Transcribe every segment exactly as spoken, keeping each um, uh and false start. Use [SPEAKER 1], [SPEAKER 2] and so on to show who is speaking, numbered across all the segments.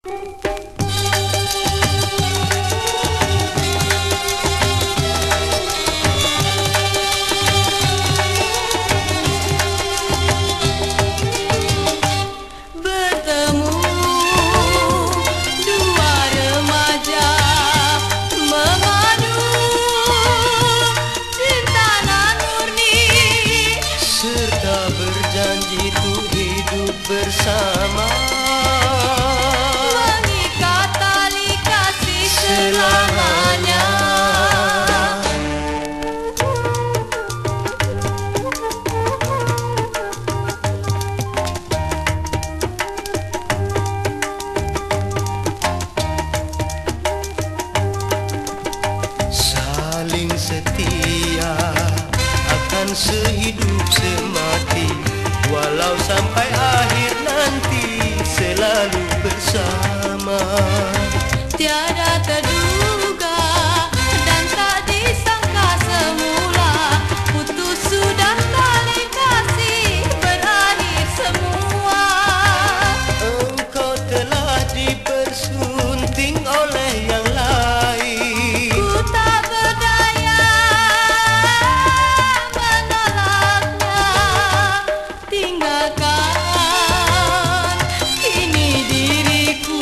[SPEAKER 1] Berjanji untuk hidup bersama,
[SPEAKER 2] mengikat tali kasih selamanya.
[SPEAKER 1] Saling setia akan sehidup semati, walau sampai akhir nanti selalu bersama.
[SPEAKER 2] Tiada terduga dan tak disangka semula, putus sudah tali kasih berakhir semua.
[SPEAKER 1] Engkau telah dipersunting oleh yang lain,
[SPEAKER 2] Ku tak berdaya menolaknya, tinggalkan kini diriku.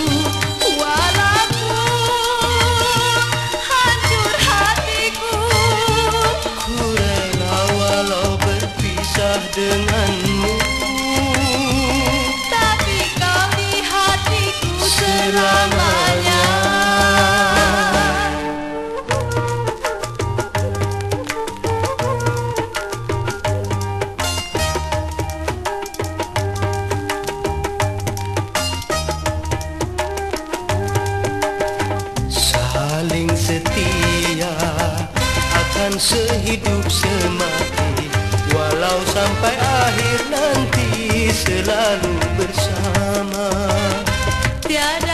[SPEAKER 2] Walaupun hancur hatiku,
[SPEAKER 1] ku rela walau berpisah denganmu,
[SPEAKER 2] tapi kau di hatiku selamanya.
[SPEAKER 1] saling setia akan sehidup semati, walau sampai akhir nanti selalu bersama.
[SPEAKER 2] Tiada